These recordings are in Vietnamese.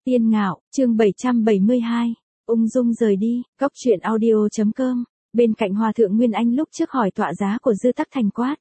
Tiên Ngạo, chương 772. Ung dung rời đi, góc truyện audio.com. Bên cạnh Hòa thượng Nguyên Anh lúc trước hỏi tọa giá của Dư Tắc Thành quát.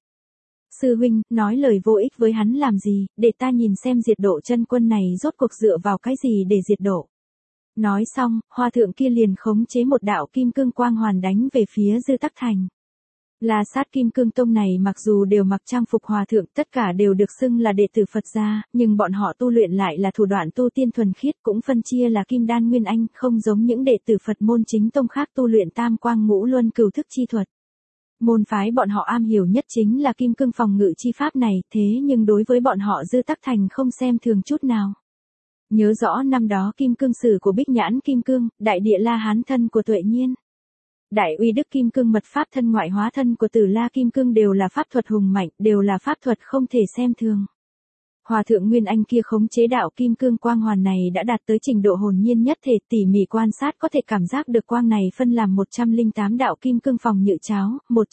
Sư huynh, nói lời vô ích với hắn làm gì, để ta nhìn xem diệt độ chân quân này rốt cuộc dựa vào cái gì để diệt độ. Nói xong, Hòa thượng kia liền khống chế một đạo kim cương quang hoàn đánh về phía Dư Tắc Thành. La Sát Kim Cương Tông này mặc dù đều mặc trang phục hòa thượng, tất cả đều được xưng là đệ tử Phật gia, nhưng bọn họ tu luyện lại là thủ đoạn tu tiên thuần khiết, cũng phân chia là Kim Đan Nguyên Anh, không giống những đệ tử Phật môn chính tông khác tu luyện Tam Quang Ngũ Luân Cửu Thức chi thuật. Môn phái bọn họ am hiểu nhất chính là Kim Cương phòng ngự chi pháp này, thế nhưng đối với bọn họ Dư Tắc Thành không xem thường chút nào. Nhớ rõ năm đó Kim Cương sử của Bích Nhãn Kim Cương, đại địa La Hán thân của Tuệ Nhiên. Đại uy đức kim cương mật pháp thân ngoại hóa thân của Tử La Kim Cương đều là pháp thuật hùng mạnh, đều là pháp thuật không thể xem thường. Hòa thượng Nguyên Anh kia khống chế đạo kim cương quang hoàn này đã đạt tới trình độ hồn nhiên nhất thể, tỉ mỉ quan sát có thể cảm giác được quang này phân làm 108 đạo kim cương phòng nhự cháo,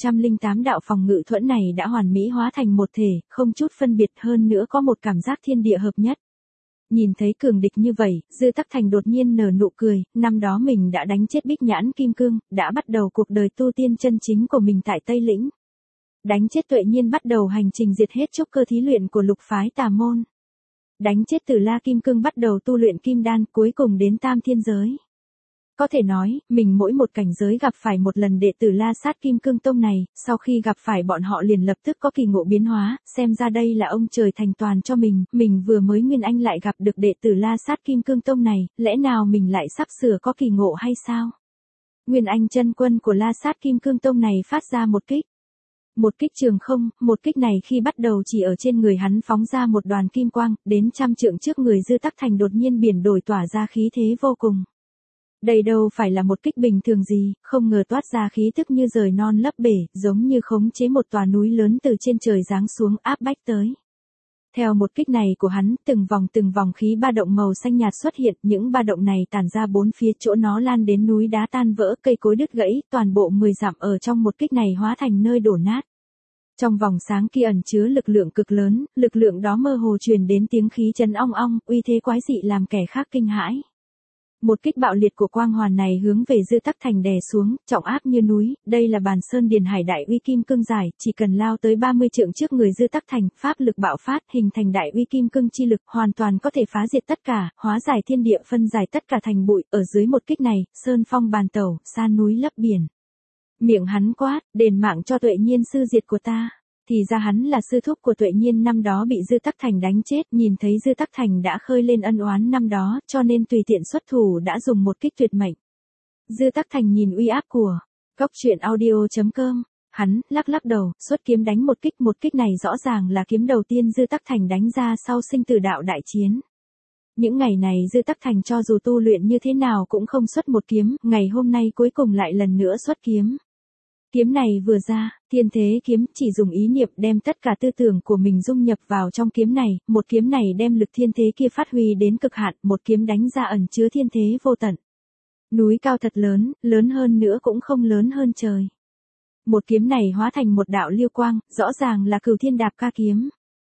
108 đạo phòng ngự thuẫn này đã hoàn mỹ hóa thành một thể, không chút phân biệt, hơn nữa có một cảm giác thiên địa hợp nhất. Nhìn thấy cường địch như vậy, Dư Tắc Thành đột nhiên nở nụ cười, năm đó mình đã đánh chết Bích Nhãn Kim Cương, đã bắt đầu cuộc đời tu tiên chân chính của mình tại Tây Lĩnh. Đánh chết Tuệ Nhiên bắt đầu hành trình diệt hết trúc cơ thí luyện của lục phái tà môn. Đánh chết Tử La Kim Cương bắt đầu tu luyện kim đan, cuối cùng đến tam thiên giới. Có thể nói, mình mỗi một cảnh giới gặp phải một lần đệ tử La Sát Kim Cương Tông này, sau khi gặp phải bọn họ liền lập tức có kỳ ngộ biến hóa, xem ra đây là ông trời thành toàn cho mình vừa mới Nguyên Anh lại gặp được đệ tử La Sát Kim Cương Tông này, lẽ nào mình lại sắp sửa có kỳ ngộ hay sao? Nguyên Anh chân quân của La Sát Kim Cương Tông này phát ra một kích. Một kích trường không, một kích này khi bắt đầu chỉ ở trên người hắn phóng ra một đoàn kim quang, đến trăm trượng trước người Dư Tắc Thành đột nhiên biển đổi tỏa ra khí thế vô cùng. Đây đâu phải là một kích bình thường gì, không ngờ toát ra khí tức như rời non lấp bể, giống như khống chế một tòa núi lớn từ trên trời giáng xuống áp bách tới. Theo một kích này của hắn, từng vòng khí ba động màu xanh nhạt xuất hiện, những ba động này tản ra bốn phía, chỗ nó lan đến núi đá tan vỡ, cây cối đứt gãy, toàn bộ 10 dặm ở trong một kích này hóa thành nơi đổ nát. Trong vòng sáng kia ẩn chứa lực lượng cực lớn, lực lượng đó mơ hồ truyền đến tiếng khí chấn ong ong, uy thế quái dị làm kẻ khác kinh hãi. Một kích bạo liệt của quang hoàn này hướng về Dư Tắc Thành đè xuống, trọng áp như núi, đây là Bàn Sơn Điền Hải đại uy kim cương giải, chỉ cần lao tới 30 trượng trước người Dư Tắc Thành, pháp lực bạo phát, hình thành đại uy kim cương chi lực, hoàn toàn có thể phá diệt tất cả, hóa giải thiên địa, phân giải tất cả thành bụi, ở dưới một kích này, sơn phong bàn tẩu, san núi lấp biển. Miệng hắn quát, đền mạng cho Tuệ Nhiên sư diệt của ta. Thì ra hắn là sư thúc của Tuệ Nhiên năm đó bị Dư Tắc Thành đánh chết, nhìn thấy Dư Tắc Thành đã khơi lên ân oán năm đó, cho nên tùy tiện xuất thủ đã dùng một kích tuyệt mệnh. Dư Tắc Thành nhìn uy áp của góc truyện audio.com, hắn lắc đầu, xuất kiếm đánh một kích này rõ ràng là kiếm đầu tiên Dư Tắc Thành đánh ra sau sinh tử đạo đại chiến. Những ngày này Dư Tắc Thành cho dù tu luyện như thế nào cũng không xuất một kiếm, ngày hôm nay cuối cùng lại lần nữa xuất kiếm. Kiếm này vừa ra, thiên thế kiếm chỉ dùng ý niệm đem tất cả tư tưởng của mình dung nhập vào trong kiếm này, một kiếm này đem lực thiên thế kia phát huy đến cực hạn, một kiếm đánh ra ẩn chứa thiên thế vô tận. Núi cao thật lớn, lớn hơn nữa cũng không lớn hơn trời. Một kiếm này hóa thành một đạo liêu quang, rõ ràng là Cửu Thiên Đạp Ca kiếm.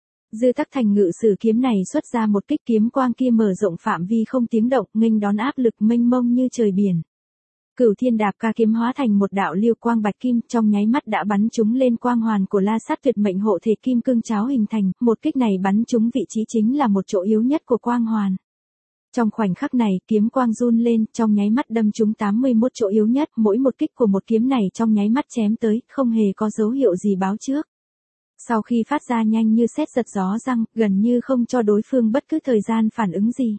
Dư Tắc Thành ngự sử kiếm này xuất ra một kích, kiếm quang kia mở rộng phạm vi không tiếng động, nghênh đón áp lực mênh mông như trời biển. Cửu Thiên Đạp Ca kiếm hóa thành một đạo liêu quang bạch kim, trong nháy mắt đã bắn trúng lên quang hoàn của La Sát tuyệt mệnh hộ thể kim cương cháo hình thành, một kích này bắn trúng vị trí chính là một chỗ yếu nhất của quang hoàn. Trong khoảnh khắc này, kiếm quang run lên, trong nháy mắt đâm trúng 81 chỗ yếu nhất, mỗi một kích của một kiếm này trong nháy mắt chém tới, không hề có dấu hiệu gì báo trước. Sau khi phát ra nhanh như sét giật gió răng, gần như không cho đối phương bất cứ thời gian phản ứng gì.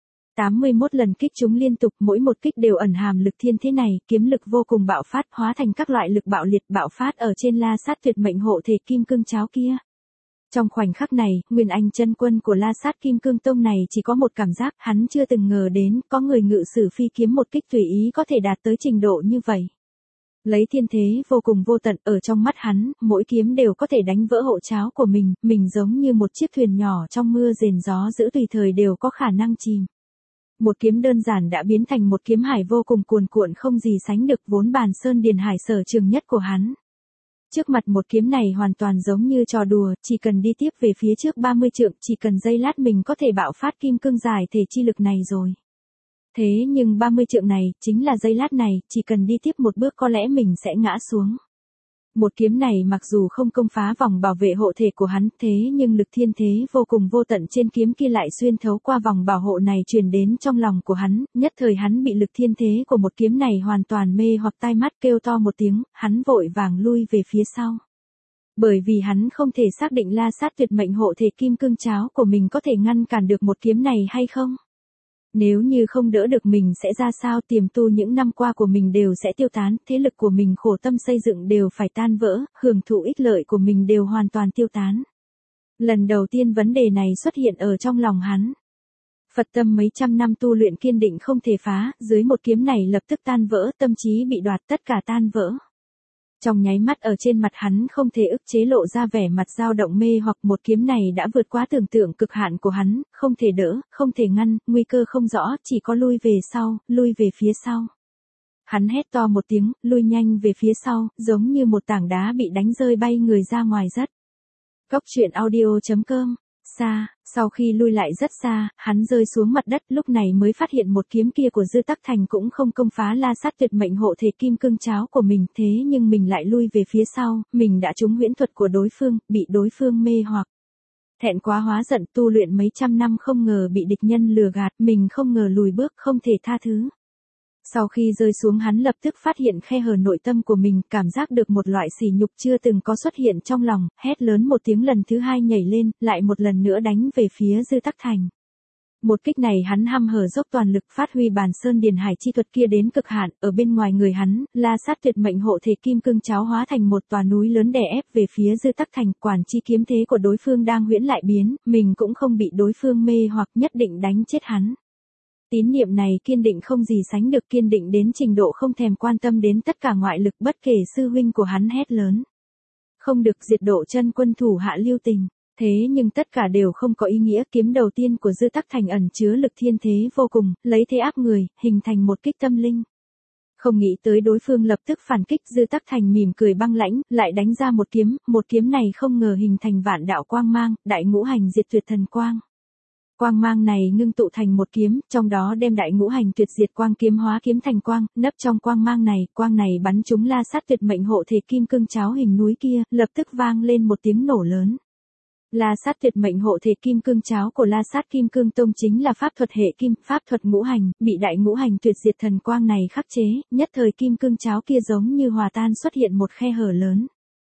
81 lần kích chúng liên tục, mỗi một kích đều ẩn hàm lực thiên thế này, kiếm lực vô cùng bạo phát, hóa thành các loại lực bạo liệt bạo phát ở trên La Sát tuyệt mệnh hộ thể kim cương cháo kia. Trong khoảnh khắc này, Nguyên Anh chân quân của La Sát Kim Cương Tông này chỉ có một cảm giác, hắn chưa từng ngờ đến, có người ngự sử phi kiếm một kích tùy ý có thể đạt tới trình độ như vậy. Lấy thiên thế vô cùng vô tận, ở trong mắt hắn, mỗi kiếm đều có thể đánh vỡ hộ cháo của mình giống như một chiếc thuyền nhỏ trong mưa rền gió dữ tùy thời đều có khả năng chìm. Một kiếm đơn giản đã biến thành một kiếm hải vô cùng cuồn cuộn không gì sánh được, vốn Bàn Sơn Điền Hải sở trường nhất của hắn. Trước mặt một kiếm này hoàn toàn giống như trò đùa, chỉ cần đi tiếp về phía trước 30 trượng, chỉ cần giây lát mình có thể bạo phát kim cương giải thể chi lực này rồi. Thế nhưng 30 trượng này, chính là giây lát này, chỉ cần đi tiếp một bước có lẽ mình sẽ ngã xuống. Một kiếm này mặc dù không công phá vòng bảo vệ hộ thể của hắn, thế nhưng lực thiên thế vô cùng vô tận trên kiếm kia lại xuyên thấu qua vòng bảo hộ này truyền đến trong lòng của hắn, nhất thời hắn bị lực thiên thế của một kiếm này hoàn toàn mê hoặc tai mắt, kêu to một tiếng, hắn vội vàng lui về phía sau. Bởi vì hắn không thể xác định La Sát tuyệt mệnh hộ thể kim cương cháo của mình có thể ngăn cản được một kiếm này hay không. Nếu như không đỡ được mình sẽ ra sao, tiềm tu những năm qua của mình đều sẽ tiêu tán, thế lực của mình khổ tâm xây dựng đều phải tan vỡ, hưởng thụ ích lợi của mình đều hoàn toàn tiêu tán. Lần đầu tiên vấn đề này xuất hiện ở trong lòng hắn. Phật tâm mấy trăm năm tu luyện kiên định không thể phá, dưới một kiếm này lập tức tan vỡ, tâm trí bị đoạt, tất cả tan vỡ. Trong nháy mắt ở trên mặt hắn không thể ức chế lộ ra vẻ mặt dao động mê hoặc, một kiếm này đã vượt quá tưởng tượng cực hạn của hắn, không thể đỡ, không thể ngăn, nguy cơ không rõ, chỉ có lui về sau, lui về phía sau. Hắn hét to một tiếng, lui nhanh về phía sau, giống như một tảng đá bị đánh rơi bay người ra ngoài rất. Cốc truyện audio.com. Xa, sau khi lui lại rất xa, hắn rơi xuống mặt đất, lúc này mới phát hiện một kiếm kia của Dư Tắc Thành cũng không công phá La Sát tuyệt mệnh hộ thể kim cương cháo của mình, thế nhưng mình lại lui về phía sau, mình đã trúng huyễn thuật của đối phương, bị đối phương mê hoặc. Thẹn quá hóa giận, tu luyện mấy trăm năm không ngờ bị địch nhân lừa gạt, mình không ngờ lùi bước, không thể tha thứ. Sau khi rơi xuống hắn lập tức phát hiện khe hở nội tâm của mình, cảm giác được một loại sỉ nhục chưa từng có xuất hiện trong lòng, hét lớn một tiếng lần thứ hai nhảy lên, lại một lần nữa đánh về phía Dư Tắc Thành. Một kích này hắn hăm hở dốc toàn lực phát huy bàn sơn điền hải chi thuật kia đến cực hạn, ở bên ngoài người hắn, La Sát tuyệt mệnh hộ thể kim cương cháo hóa thành một tòa núi lớn đè ép về phía Dư Tắc Thành, quản chi kiếm thế của đối phương đang huyễn lại biến, mình cũng không bị đối phương mê hoặc, nhất định đánh chết hắn. Tín niệm này kiên định không gì sánh được, kiên định đến trình độ không thèm quan tâm đến tất cả ngoại lực, bất kể sư huynh của hắn hét lớn. Không được, diệt độ chân quân thủ hạ lưu tình. Thế nhưng tất cả đều không có ý nghĩa, kiếm đầu tiên của Dư Tắc Thành ẩn chứa lực thiên thế vô cùng, lấy thế áp người, hình thành một kích tâm linh. Không nghĩ tới đối phương lập tức phản kích, Dư Tắc Thành mỉm cười băng lãnh, lại đánh ra một kiếm này không ngờ hình thành vạn đạo quang mang, đại ngũ hành diệt tuyệt thần quang. Quang mang này ngưng tụ thành một kiếm, trong đó đem đại ngũ hành tuyệt diệt quang kiếm hóa kiếm thành quang, nấp trong quang này bắn trúng La Sát tuyệt mệnh hộ thể kim cương cháo hình núi kia, lập tức vang lên một tiếng nổ lớn. La Sát tuyệt mệnh hộ thể kim cương cháo của La Sát Kim Cương Tông chính là pháp thuật hệ kim, pháp thuật ngũ hành, bị đại ngũ hành tuyệt diệt thần quang này khắc chế, nhất thời kim cương cháo kia giống như hòa tan, xuất hiện một khe hở lớn.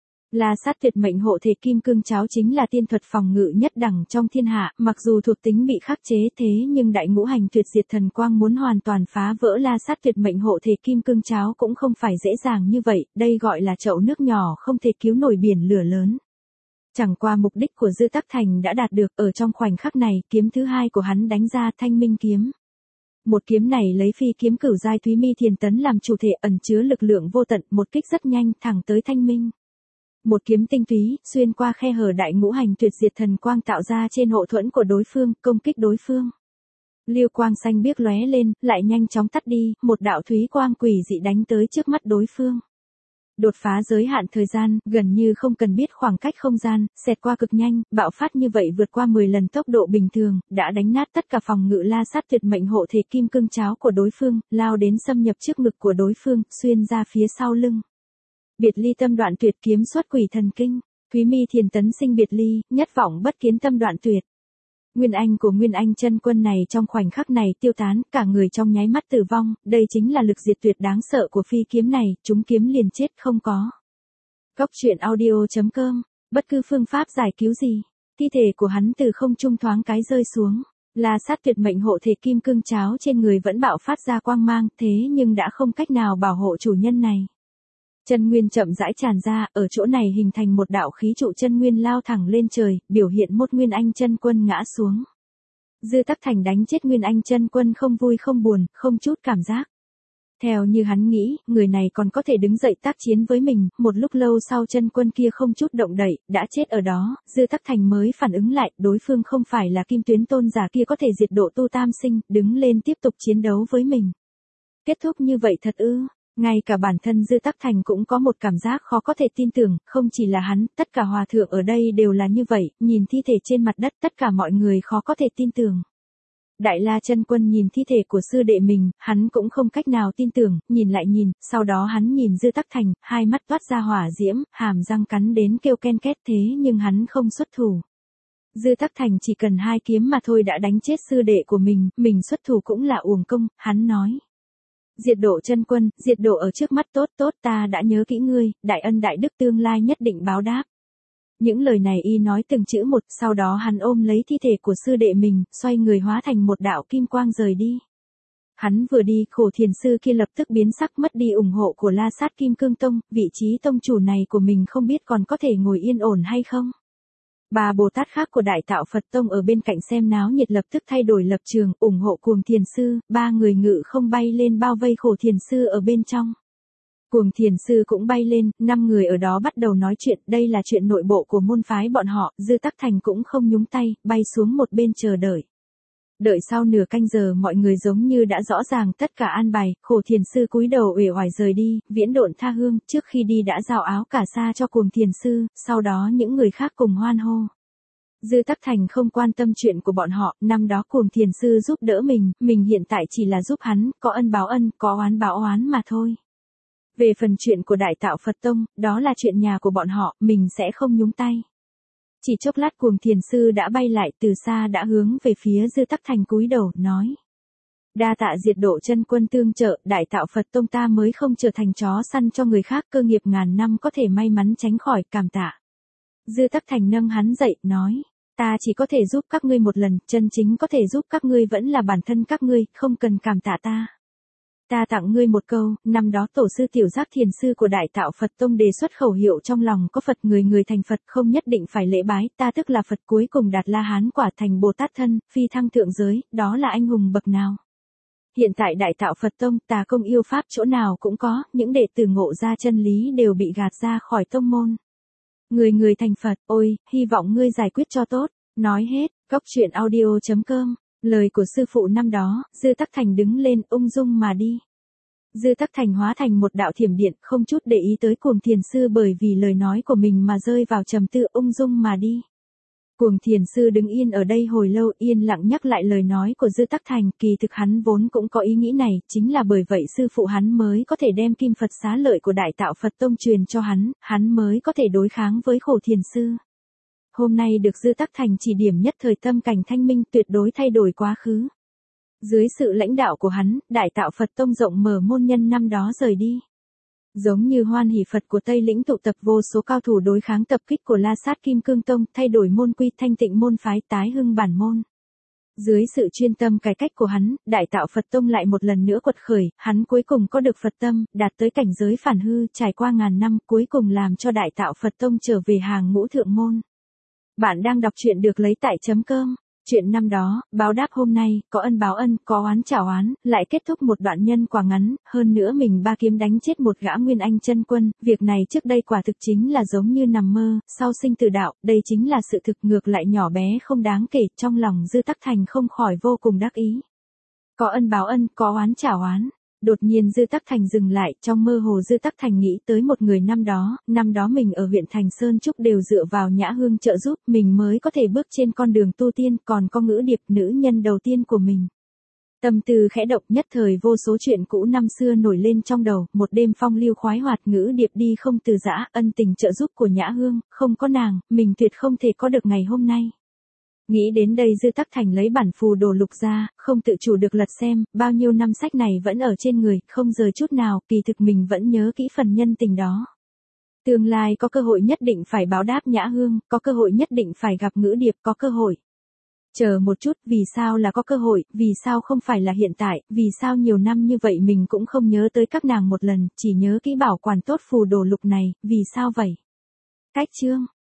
La Sát tuyệt mệnh hộ thể kim cương cháo chính là tiên thuật phòng ngự nhất đẳng trong thiên hạ, mặc dù thuộc tính bị khắc chế thế nhưng đại ngũ hành tuyệt diệt thần quang muốn hoàn toàn phá vỡ La Sát tuyệt mệnh hộ thể kim cương cháo cũng không phải dễ dàng như vậy, đây gọi là chậu nước nhỏ không thể cứu nổi biển lửa lớn. Chẳng qua mục đích của Dư Tắc Thành đã đạt được, ở trong khoảnh khắc này, kiếm thứ hai của hắn đánh ra Thanh Minh kiếm. Một kiếm này lấy phi kiếm cửu giai Thúy Mi Thiền Tấn làm chủ thể, ẩn chứa lực lượng vô tận, một kích rất nhanh thẳng tới Thanh Minh. Một kiếm tinh túy, xuyên qua khe hở đại ngũ hành tuyệt diệt thần quang tạo ra trên hộ thuẫn của đối phương, công kích đối phương. Liêu quang xanh biếc lóe lên, lại nhanh chóng tắt đi, một đạo thúy quang quỷ dị đánh tới trước mắt đối phương. Đột phá giới hạn thời gian, gần như không cần biết khoảng cách không gian, xẹt qua cực nhanh, bạo phát như vậy vượt qua 10 lần tốc độ bình thường, đã đánh nát tất cả phòng ngự La Sát tuyệt mệnh hộ thể kim cương cháo của đối phương, lao đến xâm nhập trước ngực của đối phương, xuyên ra phía sau lưng. Biệt ly tâm đoạn tuyệt, kiếm xuất quỷ thần kinh, Thúy Mi Thiền Tấn sinh biệt ly, nhất vọng bất kiến tâm đoạn tuyệt. Nguyên anh của Nguyên Anh chân quân này trong khoảnh khắc này tiêu tán, cả người trong nháy mắt tử vong, đây chính là lực diệt tuyệt đáng sợ của phi kiếm này, chúng kiếm liền chết không có. Cốc truyện audio.com, bất cứ phương pháp giải cứu gì, thi thể của hắn từ không trung thoáng cái rơi xuống. La Sát tuyệt mệnh hộ thể kim cương cháo trên người vẫn bạo phát ra quang mang, thế nhưng đã không cách nào bảo hộ chủ nhân này. Chân nguyên chậm rãi tràn ra, ở chỗ này hình thành một đạo khí trụ chân nguyên lao thẳng lên trời, biểu hiện một Nguyên Anh chân quân ngã xuống. Dư Tắc Thành đánh chết Nguyên Anh chân quân không vui không buồn, không chút cảm giác. Theo như hắn nghĩ, người này còn có thể đứng dậy tác chiến với mình, một lúc lâu sau chân quân kia không chút động đậy, đã chết ở đó, Dư Tắc Thành mới phản ứng lại, đối phương không phải là Kim Tuyến tôn giả kia có thể diệt độ tu tam sinh, đứng lên tiếp tục chiến đấu với mình. Kết thúc như vậy thật ư? Ngay cả bản thân Dư Tắc Thành cũng có một cảm giác khó có thể tin tưởng, không chỉ là hắn, tất cả hòa thượng ở đây đều là như vậy, nhìn thi thể trên mặt đất tất cả mọi người khó có thể tin tưởng. Đại La Chân Quân nhìn thi thể của sư đệ mình, hắn cũng không cách nào tin tưởng, nhìn lại nhìn, sau đó hắn nhìn Dư Tắc Thành, hai mắt toát ra hỏa diễm, hàm răng cắn đến kêu ken két thế nhưng hắn không xuất thủ. Dư Tắc Thành chỉ cần 2 kiếm mà thôi đã đánh chết sư đệ của mình xuất thủ cũng là uổng công, hắn nói. Diệt Độ Chân Quân, Diệt Độ ở trước mắt tốt tốt ta đã nhớ kỹ ngươi, đại ân đại đức tương lai nhất định báo đáp. Những lời này y nói từng chữ một, sau đó hắn ôm lấy thi thể của sư đệ mình, xoay người hóa thành một đạo kim quang rời đi. Hắn vừa đi, Khổ Thiền sư kia lập tức biến sắc mất đi ủng hộ của La Sát Kim Cương Tông, vị trí tông chủ này của mình không biết còn có thể ngồi yên ổn hay không. 3 Bồ Tát khác của Đại Tạo Phật Tông ở bên cạnh xem náo nhiệt lập tức thay đổi lập trường, ủng hộ Cuồng Thiền sư, 3 người ngự không bay lên bao vây Khổ Thiền sư ở bên trong. Cuồng Thiền sư cũng bay lên, 5 người ở đó bắt đầu nói chuyện, đây là chuyện nội bộ của môn phái bọn họ, Dư Tắc Thành cũng không nhúng tay, bay xuống một bên chờ đợi. Đợi sau nửa canh giờ mọi người giống như đã rõ ràng tất cả an bài, Khổ Thiền sư cúi đầu uể oải rời đi, viễn độn tha hương, trước khi đi đã giao áo cả sa cho Cuồng Thiền sư, sau đó những người khác cùng hoan hô. Dư Tắc Thành không quan tâm chuyện của bọn họ, năm đó Cuồng Thiền sư giúp đỡ mình hiện tại chỉ là giúp hắn, có ân báo ân, có oán báo oán mà thôi. Về phần chuyện của Đại Tạo Phật Tông, đó là chuyện nhà của bọn họ, mình sẽ không nhúng tay. Chỉ chốc lát Cuồng Thiền sư đã bay lại từ xa đã hướng về phía Dư Tắc Thành cúi đầu, nói. Đa tạ Diệt Độ Chân Quân tương trợ, Đại Tạo Phật Tông ta mới không trở thành chó săn cho người khác, cơ nghiệp ngàn năm có thể may mắn tránh khỏi, cảm tạ. Dư Tắc Thành nâng hắn dậy, nói. Ta chỉ có thể giúp các ngươi một lần, chân chính có thể giúp các ngươi vẫn là bản thân các ngươi, không cần cảm tạ ta. Ta tặng ngươi một câu, năm đó tổ sư Tiểu Giác Thiền sư của Đại Tạo Phật Tông đề xuất khẩu hiệu trong lòng có Phật người thành Phật không nhất định phải lễ bái, ta tức là Phật cuối cùng đạt La Hán quả thành Bồ Tát thân, phi thăng thượng giới, đó là anh hùng bậc nào. Hiện tại Đại Tạo Phật Tông tà công yêu pháp chỗ nào cũng có, những đệ tử ngộ ra chân lý đều bị gạt ra khỏi tông môn. Người thành Phật, ôi, hy vọng ngươi giải quyết cho tốt, nói hết, goctruyện.audio.com. Lời của sư phụ năm đó, Dư Tắc Thành đứng lên ung dung mà đi. Dư Tắc Thành hóa thành một đạo thiểm điện, không chút để ý tới Cuồng Thiền sư bởi vì lời nói của mình mà rơi vào trầm tư ung dung mà đi. Cuồng Thiền sư đứng yên ở đây hồi lâu yên lặng nhắc lại lời nói của Dư Tắc Thành, kỳ thực hắn vốn cũng có ý nghĩ này, chính là bởi vậy sư phụ hắn mới có thể đem Kim Phật Xá Lợi của Đại Tạo Phật Tông truyền cho hắn mới có thể đối kháng với Khổ Thiền sư. Hôm nay được Dư Tắc Thành chỉ điểm nhất thời tâm cảnh thanh minh tuyệt đối thay đổi quá khứ. Dưới sự lãnh đạo của hắn, Đại Tạo Phật Tông rộng mở môn nhân năm đó rời đi. Giống như Hoan Hỷ Phật của Tây Lĩnh tụ tập vô số cao thủ đối kháng tập kích của La Sát Kim Cương Tông, thay đổi môn quy thanh tịnh môn phái tái hưng bản môn. Dưới sự chuyên tâm cải cách của hắn, Đại Tạo Phật Tông lại một lần nữa quật khởi, hắn cuối cùng có được Phật tâm, đạt tới cảnh giới phản hư, trải qua ngàn năm, cuối cùng làm cho Đại Tạo Phật Tông trở về hàng ngũ thượng môn. Bạn đang đọc truyện được lấy tại .com. Chuyện năm đó, báo đáp hôm nay, có ân báo ân, có oán trả oán, lại kết thúc một đoạn nhân quả ngắn, hơn nữa mình 3 kiếm đánh chết một gã Nguyên Anh chân quân, việc này trước đây quả thực chính là giống như nằm mơ, sau sinh tử đạo, đây chính là sự thực ngược lại nhỏ bé không đáng kể, trong lòng Dư Tắc Thành không khỏi vô cùng đắc ý. Có ân báo ân, có oán trả oán. Đột nhiên Dư Tắc Thành dừng lại, trong mơ hồ Dư Tắc Thành nghĩ tới một người năm đó mình ở huyện Thành Sơn Trúc đều dựa vào Nhã Hương trợ giúp, mình mới có thể bước trên con đường tu tiên, còn có Ngữ Điệp nữ nhân đầu tiên của mình. Tâm tư khẽ động nhất thời vô số chuyện cũ năm xưa nổi lên trong đầu, một đêm phong lưu khoái hoạt Ngữ Điệp đi không từ giã, ân tình trợ giúp của Nhã Hương, không có nàng, mình tuyệt không thể có được ngày hôm nay. Nghĩ đến đây Dư Tắc Thành lấy bản phù đồ lục ra, không tự chủ được lật xem, bao nhiêu năm sách này vẫn ở trên người, không rời chút nào, kỳ thực mình vẫn nhớ kỹ phần nhân tình đó. Tương lai có cơ hội nhất định phải báo đáp Nhã Hương, có cơ hội nhất định phải gặp Ngữ Điệp, có cơ hội. Chờ một chút, vì sao là có cơ hội, vì sao không phải là hiện tại, vì sao nhiều năm như vậy mình cũng không nhớ tới các nàng một lần, chỉ nhớ kỹ bảo quản tốt phù đồ lục này, vì sao vậy? Cách chương